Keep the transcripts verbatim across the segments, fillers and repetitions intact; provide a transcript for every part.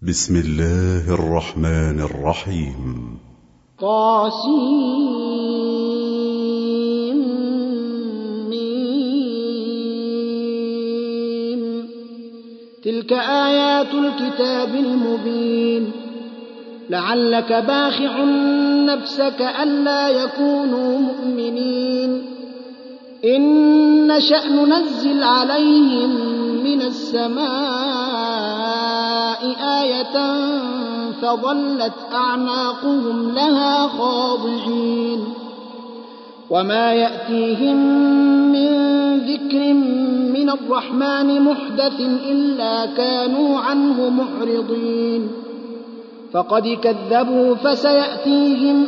بسم الله الرحمن الرحيم. طاسيم ميم. تلك آيات الكتاب المبين. لعلك باخع نفسك ألا يكونوا مؤمنين. إن نشأ ننزل عليهم من السماء آية فظلت أعناقهم لها خاضعين. وما يأتيهم من ذكر من الرحمن محدث إلا كانوا عنه معرضين. فقد كذبوا فسيأتيهم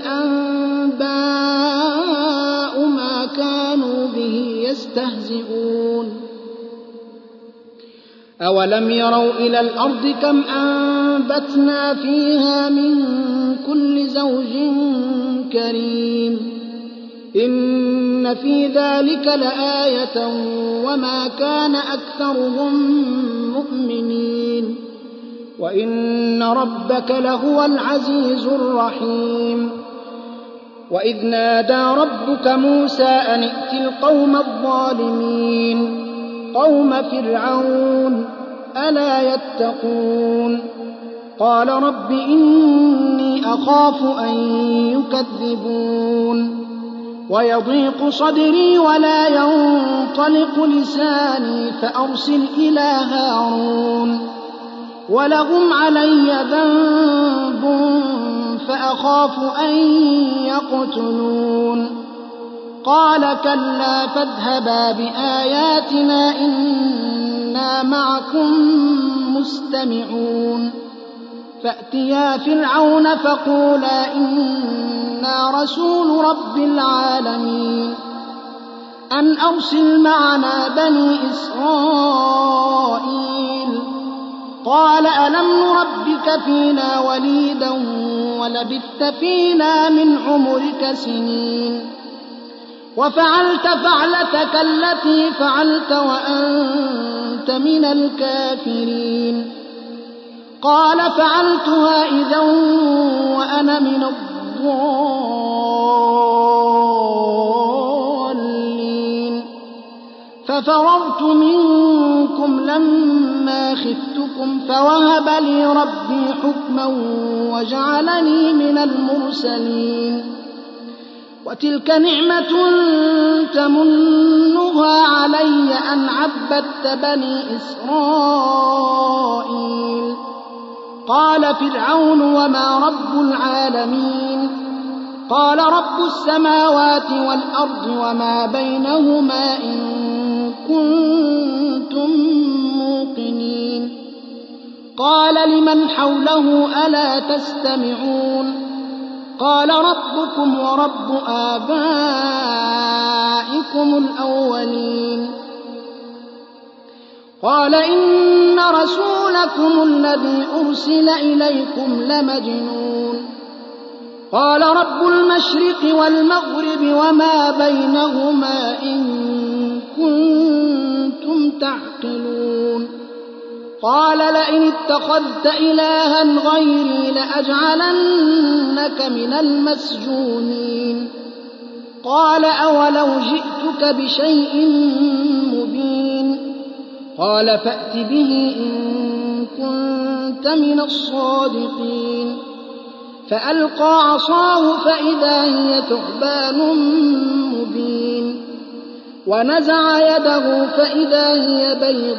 أنباء ما كانوا به يستهزئون. أولم يروا إلى الأرض كم أنبتنا فيها من كل زوج كريم. إن في ذلك لآية وما كان أكثرهم مؤمنين. وإن ربك لهو العزيز الرحيم. وإذ نادى ربك موسى أن ائت القوم الظالمين قوم فرعون ألا يتقون. قال رب إني أخاف أن يكذبون ويضيق صدري ولا ينطلق لساني فأرسل إلى هارون ولهم علي ذنب فأخاف أن يقتلون. قال كلا فاذهبا بآياتنا إنا معكم مستمعون. فأتيا فرعون فقولا إنا رسول رب العالمين أن أرسل معنا بني إسرائيل. قال ألم نربك فينا وليدا ولبثت فينا من عمرك سنين وفعلت فعلتك التي فعلت وأنت من الكافرين. قال فعلتها إذا وأنا من الضالين. ففررت منكم لما خفتكم فوهب لي ربي حكما وجعلني من المرسلين. وتلك نعمة تمنها علي أن عبدت بني إسرائيل. قال فرعون وما رب العالمين. قال رب السماوات والأرض وما بينهما إن كنتم موقنين. قال لمن حوله ألا تستمعون. قال ربكم ورب آبائكم الأولين. قال إن رسولكم الذي أرسل إليكم لمجنون. قال رب المشرق والمغرب وما بينهما إن كنتم تعقلون. قال لئن اتخذت إلها غيري لأجعلنك من المسجونين. قال أولو جئتك بشيء مبين. قال فأت به إن كنت من الصادقين. فألقى عصاه فإذا هي ثعبان مبين. ونزع يده فإذا هي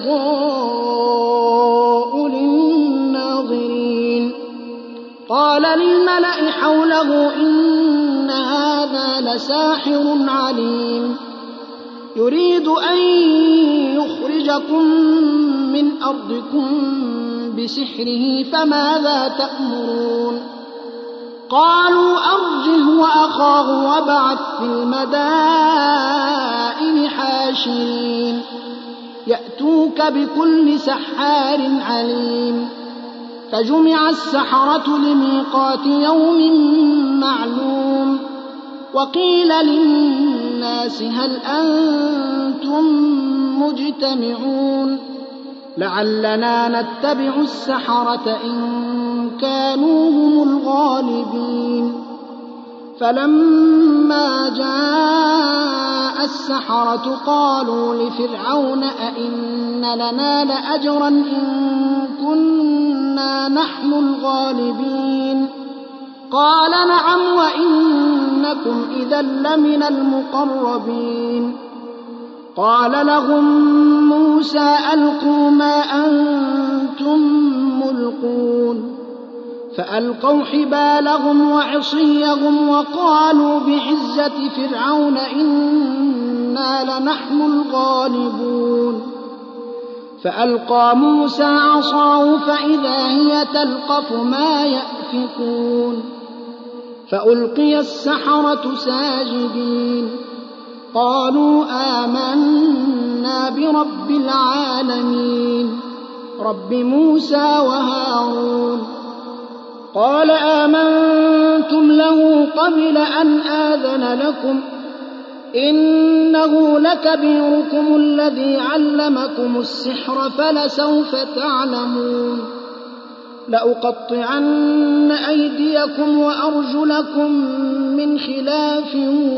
بيضاء للناظرين. قال للملأ حوله إن هذا لساحر عليم يريد أن يخرجكم من أرضكم بسحره فماذا تأمرون. قالوا أرجه وأخاه وابعث في المدائن حاشرين يأتوك بكل سحار عليم. فجمع السحرة لميقات يوم معلوم. وقيل للناس هل أنتم مجتمعون. لعلنا نتبع السحرة إن كانوا هم الغالبين. فلما جاء السحرة قالوا لفرعون أئن لنا لأجرا إن كنا نحن الغالبين. قال نعم وإنكم إذا لمن المقربين. قال لهم موسى ألقوا ما أنتم ملقون. فألقوا حبالهم وعصيهم وقالوا بعزة فرعون إنا لنحن الغالبون. فألقى موسى عصاه فإذا هي تلقف ما يأفكون. فألقي السحرة ساجدين قالوا آمنا برب العالمين رب موسى وهارون. قال آمنتم له قبل أن آذن لكم إنه لكبيركم الذي علمكم السحر فلسوف تعلمون. لأقطعن أيديكم وأرجلكم من خلاف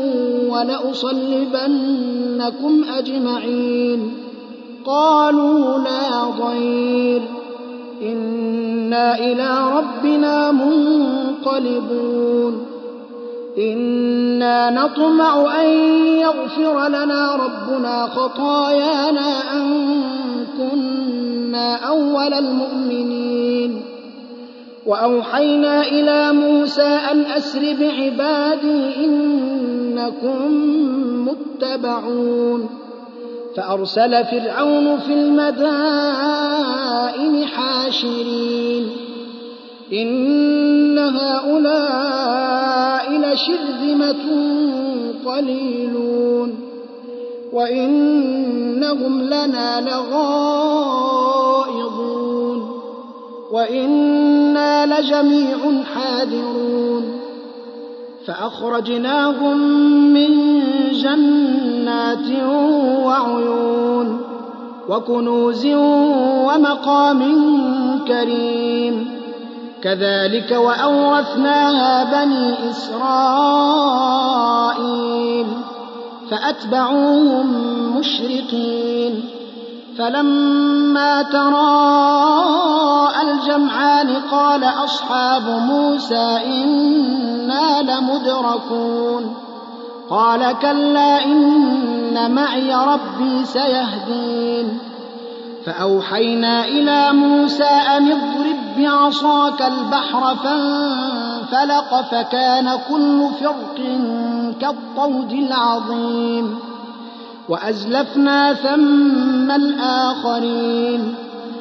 ولأصلبنكم أجمعين. قالوا لا ضير إنا إلى ربنا منقلبون. إنا نطمع أن يغفر لنا ربنا خطايانا أن كنا أول المؤمنين. وأوحينا إلى موسى أن أسر بعبادي إنكم متبعون. فأرسل فرعون في المدائن حاشرين إن هؤلاء لشرذمة قليلون وإنهم لنا لغائظون وإنا لجميع حاذرون. فأخرجناهم من جنات وعيون وكنوز ومقام كريم. كذلك وأورثناها بني إسرائيل فأتبعوهم مشرقين. فلما تراءى الجمعان قال أصحاب موسى إنا لمدركون. قال كلا إن معي ربي سيهدين. فأوحينا إلى موسى أن اضرب بعصاك البحر فانفلق فكان كل فرق كالطود العظيم. وأزلفنا ثم الآخرين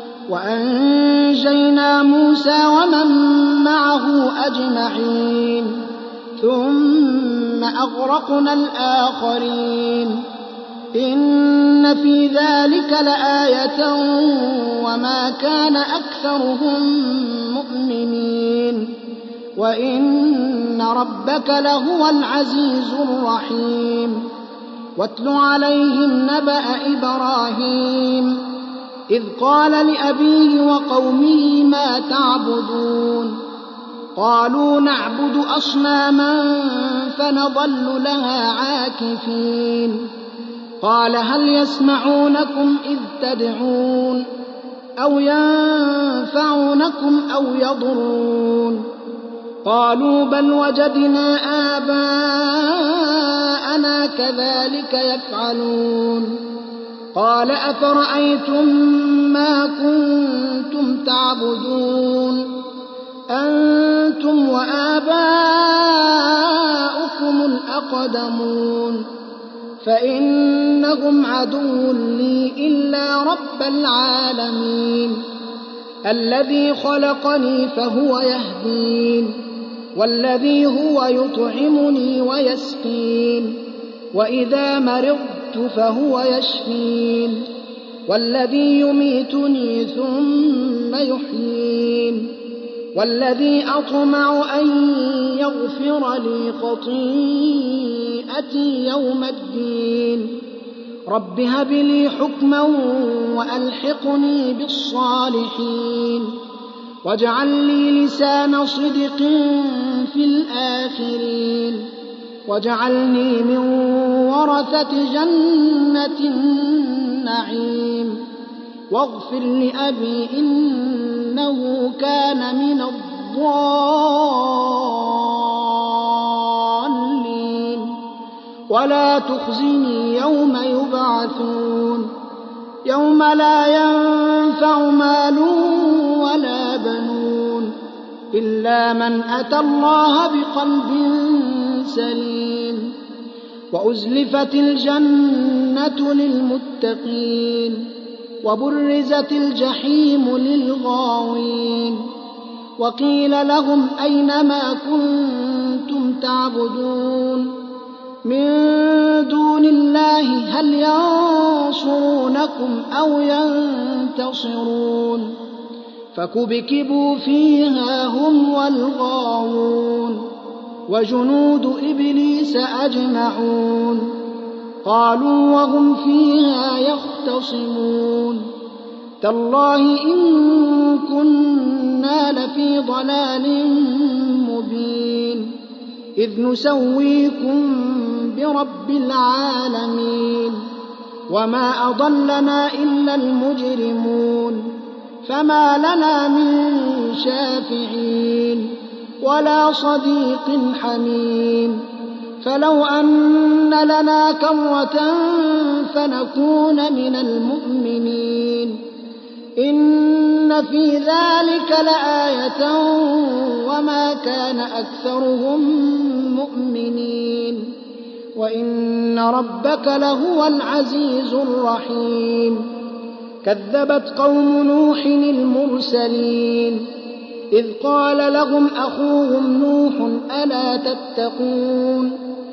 وأنجينا موسى ومن معه أجمعين ثم أغرقنا الآخرين. إن في ذلك لآية وما كان أكثرهم مؤمنين وإن ربك لهو العزيز الرحيم. واتل عليهم نبأ إبراهيم إذ قال لأبيه وقومه ما تعبدون. قالوا نعبد أصناما فنظل لها عاكفين. قال هل يسمعونكم إذ تدعون أو ينفعونكم أو يضرون. قالوا بل وجدنا آباءنا كذلك يفعلون. قال أفرأيتم ما كنتم تعبدون أنتم وآباؤكم الأقدمون فإنهم عدو لي إلا رب العالمين الذي خلقني فهو يهدين والذي هو يطعمني ويسقين وإذا مرضت فهو يشفين والذي يميتني ثم يحيين والذي أطمع أن يغفر لي خطيئتي يوم الدين. رب هب لي حكما وألحقني بالصالحين واجعل لي لسان صدق في الآخرين واجعلني من ورثة جنة النعيم واغفر لأبي إنه كان من الضالين ولا تخزني يوم يبعثون يوم لا ينفع مال ولا بنون إلا من أتى الله بقلب سليم وأزلفت الجنة للمتقين وبرزت الجحيم للغاوين وقيل لهم أين ما كنتم تعبدون من دون الله هل ينصرونكم أو ينتصرون فكبكبوا فيها هم والغاوون وجنود إبليس أجمعون قالوا وهم فيها يختصمون تالله إن كنا لفي ضلال مبين إذ نسويكم برب العالمين وما أضلنا إلا المجرمون فما لنا من شافعين ولا صديق حميم فلو أن لنا كرة فنكون من المؤمنين إن في ذلك لآية وما كان أكثرهم مؤمنين وإن ربك لهو العزيز الرحيم كذبت قوم نوح المرسلين إذ قال لهم أخوهم نوح ألا تتقون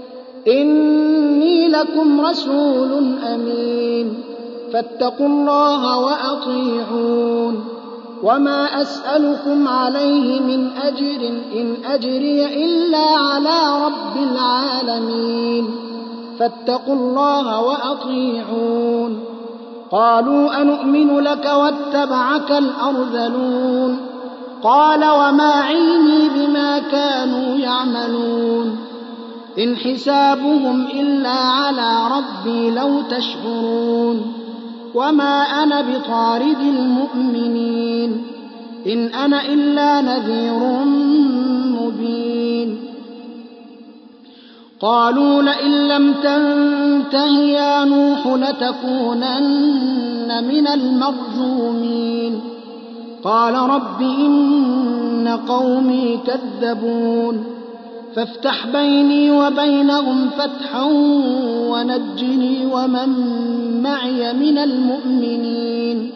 إني لكم رسول أمين فاتقوا الله وأطيعون وما أسألكم عليه من أجر إن أجري إلا على رب العالمين فاتقوا الله وأطيعون قالوا أنؤمن لك واتبعك الأرذلون قال وما علمي بما كانوا يعملون إن حسابهم إلا على ربي لو تشعرون وما أنا بطارد المؤمنين إن أنا إلا نذير مبين قالوا لئن لم تنته يا نوح لتكونن من المرجومين قال رب إن قومي كذبون فافتح بيني وبينهم فتحا ونجني ومن معي من المؤمنين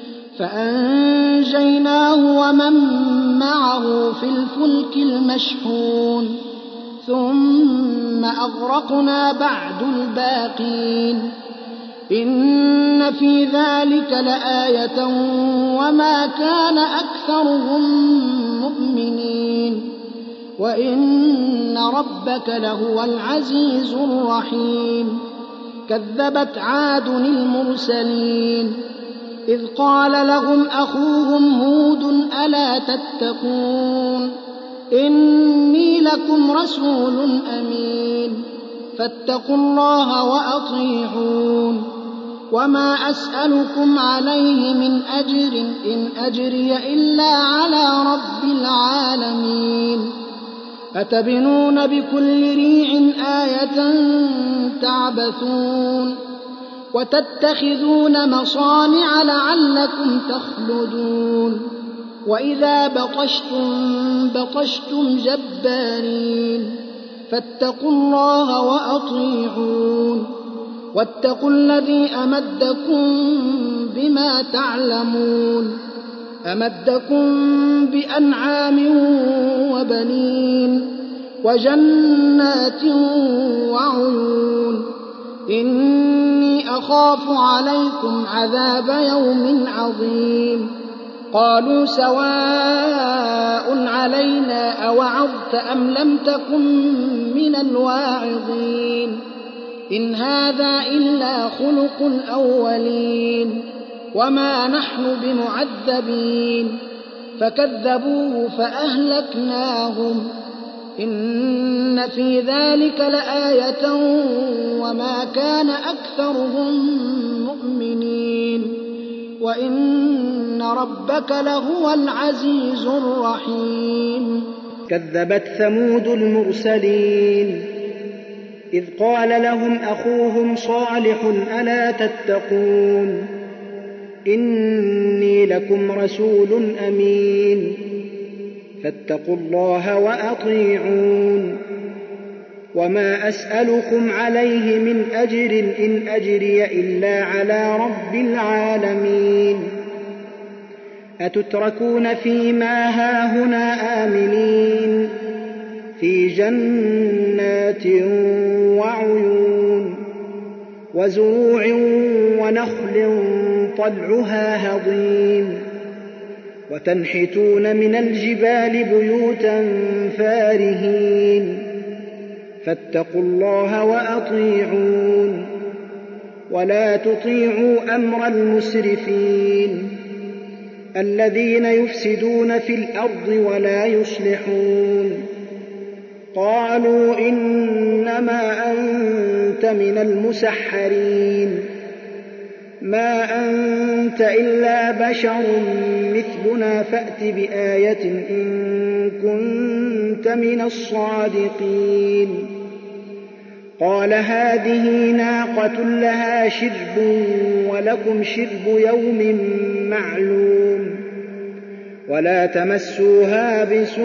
فأنجيناه ومن معه في الفلك المشحون ثم أغرقنا بعد الباقين إن في ذلك لآية وما كان أكثرهم مؤمنين وإن ربك لهو العزيز الرحيم كذبت عاد المرسلين إذ قال لهم أخوهم هود ألا تتقون إني لكم رسول أمين فاتقوا الله وأطيعون وما أسألكم عليه من أجر إن أجري إلا على رب العالمين أتبنون بكل ريع آية تعبثون وتتخذون مصانع لعلكم تخلدون وإذا بطشتم بطشتم جبارين فاتقوا الله وأطيعون واتقوا الذي أمدكم بما تعلمون أمدكم بأنعام وبنين وجنات وعيون إني أخاف عليكم عذاب يوم عظيم قالوا سواء علينا أوعظت أم لم تكن من الواعظين إن هذا إلا خلق الأولين وما نحن بمعذبين فكذبوه فأهلكناهم إن في ذلك لآية وما كان أكثرهم مؤمنين وإن ربك لهو العزيز الرحيم. كذبت ثمود المرسلين إذ قال لهم أخوهم صالح ألا تتقون إني لكم رسول أمين فاتقوا الله وأطيعون وما أسألكم عليه من أجر إن أجري إلا على رب العالمين أتتركون فيما هاهنا آمنين في جنات وعيون وزروع ونخل طلعها هضيم وتنحتون من الجبال بيوتا فارهين فاتقوا الله وأطيعون ولا تطيعوا أمر المسرفين الذين يفسدون في الأرض ولا يصلحون قالوا إنما أنت من المسحرين ما أنت إلا بشر مثلنا فأت بآية إن كنت من الصادقين قال هذه ناقة لها شرب ولكم شرب يوم معلوم ولا تمسوها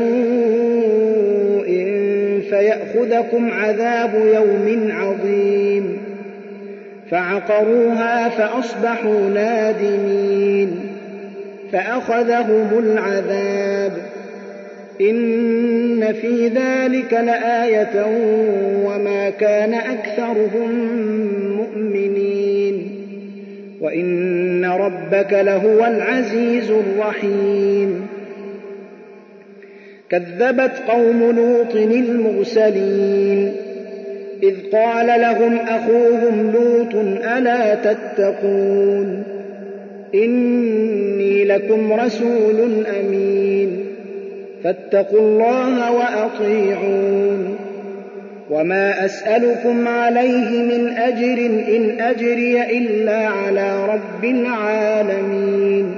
بسوء فيأخذكم عذاب يوم عظيم فعقروها فأصبحوا نادمين فأخذهم العذاب إن في ذلك لآية وما كان أكثرهم مؤمنين وإن ربك لهو العزيز الرحيم. كذبت قوم لوط المرسلين إذ قال لهم أخوهم لوط ألا تتقون إني لكم رسول أمين فاتقوا الله وأطيعون وما أسألكم عليه من أجر إن أجري إلا على رب العالمين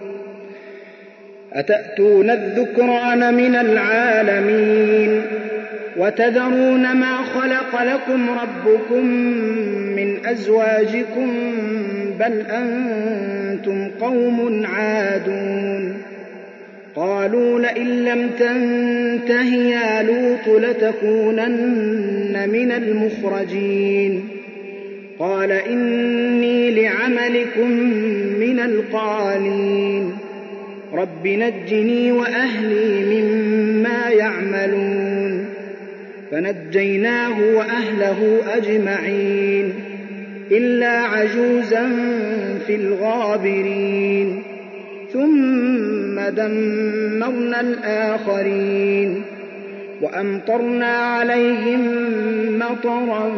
أتأتون الذكران من العالمين وتذرون ما خلق لكم ربكم من أزواجكم بل أنتم قوم عادون قالوا لئن لم تنته يا لوط لتكونن من المخرجين قال إني لعملكم من القالين رب نجني وأهلي مما يعملون فنجيناه وأهله أجمعين إلا عجوزا في الغابرين ثم دمرنا الآخرين وأمطرنا عليهم مطرا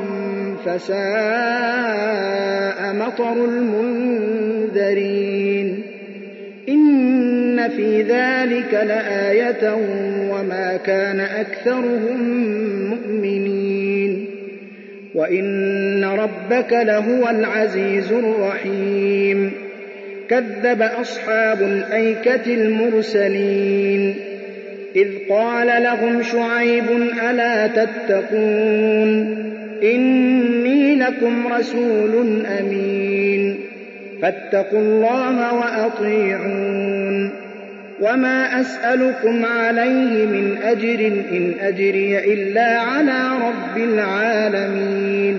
فساء مطر المنذرين إن في ذلك لآية وما كان أكثرهم مؤمنين وإن ربك لهو العزيز الرحيم. كذب أصحاب الأيكة المرسلين إذ قال لهم شعيب ألا تتقون إني لكم رسول أمين فاتقوا الله وأطيعون وما أسألكم عليه من أجر إن أجري إلا على رب العالمين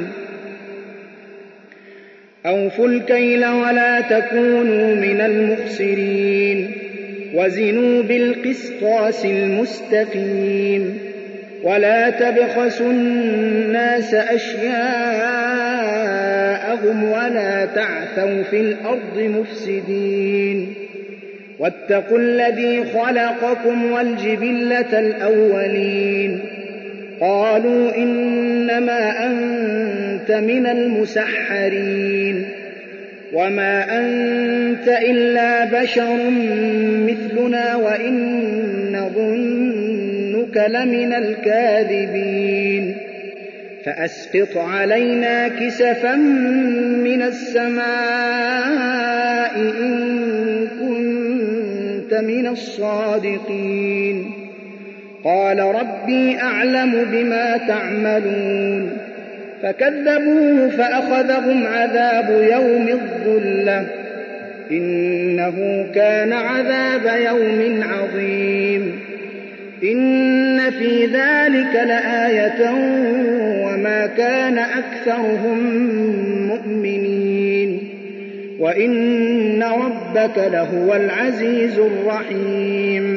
أوفوا الكيل ولا تكونوا من المخسرين وزنوا بالقسطاس المستقيم ولا تبخسوا الناس أشياءهم ولا تعثوا في الأرض مفسدين واتقوا الذي خلقكم والجبلة الأولين قالوا إنما أنت من المسحرين وما أنت إلا بشر مثلنا وإن نظنك لمن الكاذبين فأسقط علينا كسفا من السماء إن كنت من الصادقين قال ربي أعلم بما تعملون فكذبوه فأخذهم عذاب يوم الظلة إنه كان عذاب يوم عظيم إن في ذلك لآية وما كان أكثرهم مؤمنين وإن ربك لهو العزيز الرحيم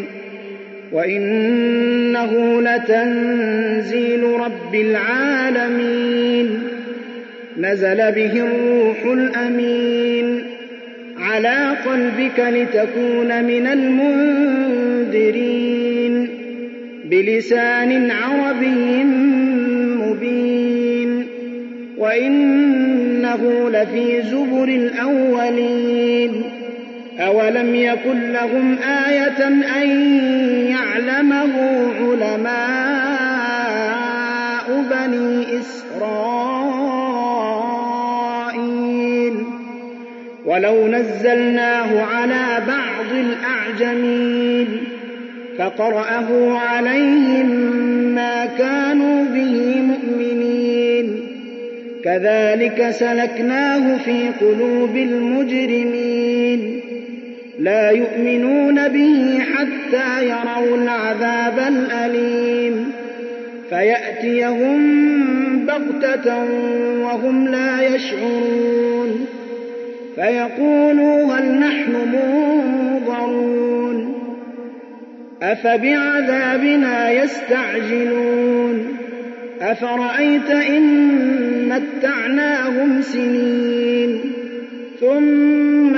وإنه لتنزيل رب العالمين نزل به الروح الأمين على قلبك لتكون من المنذرين بلسان عربي مبين وإنه لفي زبر الأولين أولم يكن لهم آية أن يعلمه علماء بني إسرائيل ولو نزلناه على بعض الأعجمين فقرأه عليهم ما كانوا به مؤمنين كذلك سلكناه في قلوب المجرمين لا يؤمنون به حتى يروا العذاب الأليم فيأتيهم بغتة وهم لا يشعرون فيقولوا هل نحن منظرون أفبعذابنا يستعجلون أفرأيت إن متعناهم سنين ثم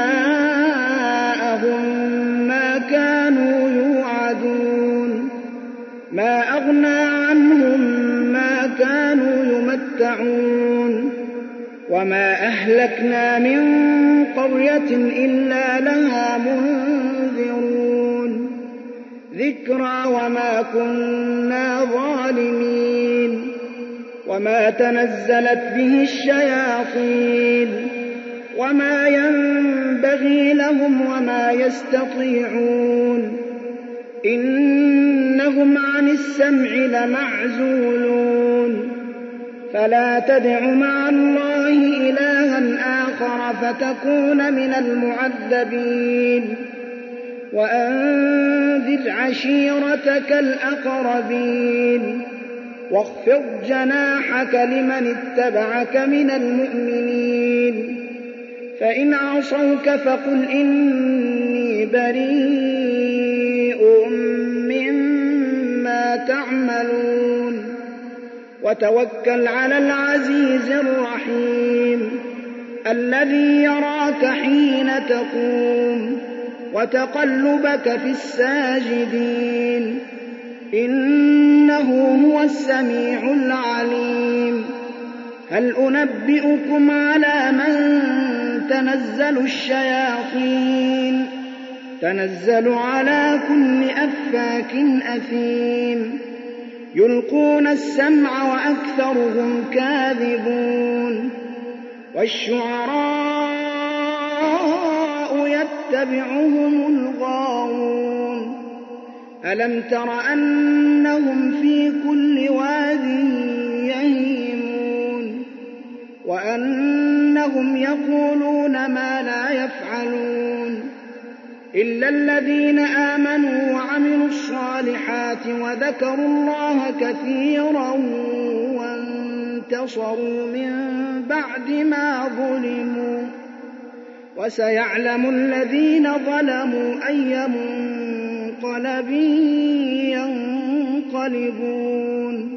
جاءهم ما كانوا يوعدون ما أغنى عنهم ما كانوا يمتعون وما أهلكنا من قرية إلا لها منذرون ذكرى وما كنا ظالمين وما تنزلت به الشياطين وما ينبغي لهم وما يستطيعون إنهم عن السمع لمعزولون فلا تدع مع الله إلها آخر فتكون من المعذبين وأنذر عشيرتك الأقربين واخفض جناحك لمن اتبعك من المؤمنين فإن عصوك فقل إني بريء مما تعملون وتوكل على العزيز الرحيم الذي يراك حين تقوم وتقلبك في الساجدين إنه هو السميع العليم هل أنبئكم على من تنزل الشياطين تنزل على كل أفاك أثيم يلقون السمع وأكثرهم كاذبون والشعراء يتبعهم الغاوون ألم تر أنهم في كل واد يهيمون وأنهم يقولون ما لا يفعلون إلا الذين آمنوا وعملوا الصالحات وذكروا الله كثيرا وانتصروا من بعد ما ظلموا وسيعلم الذين ظلموا أي منقلب ينقلبون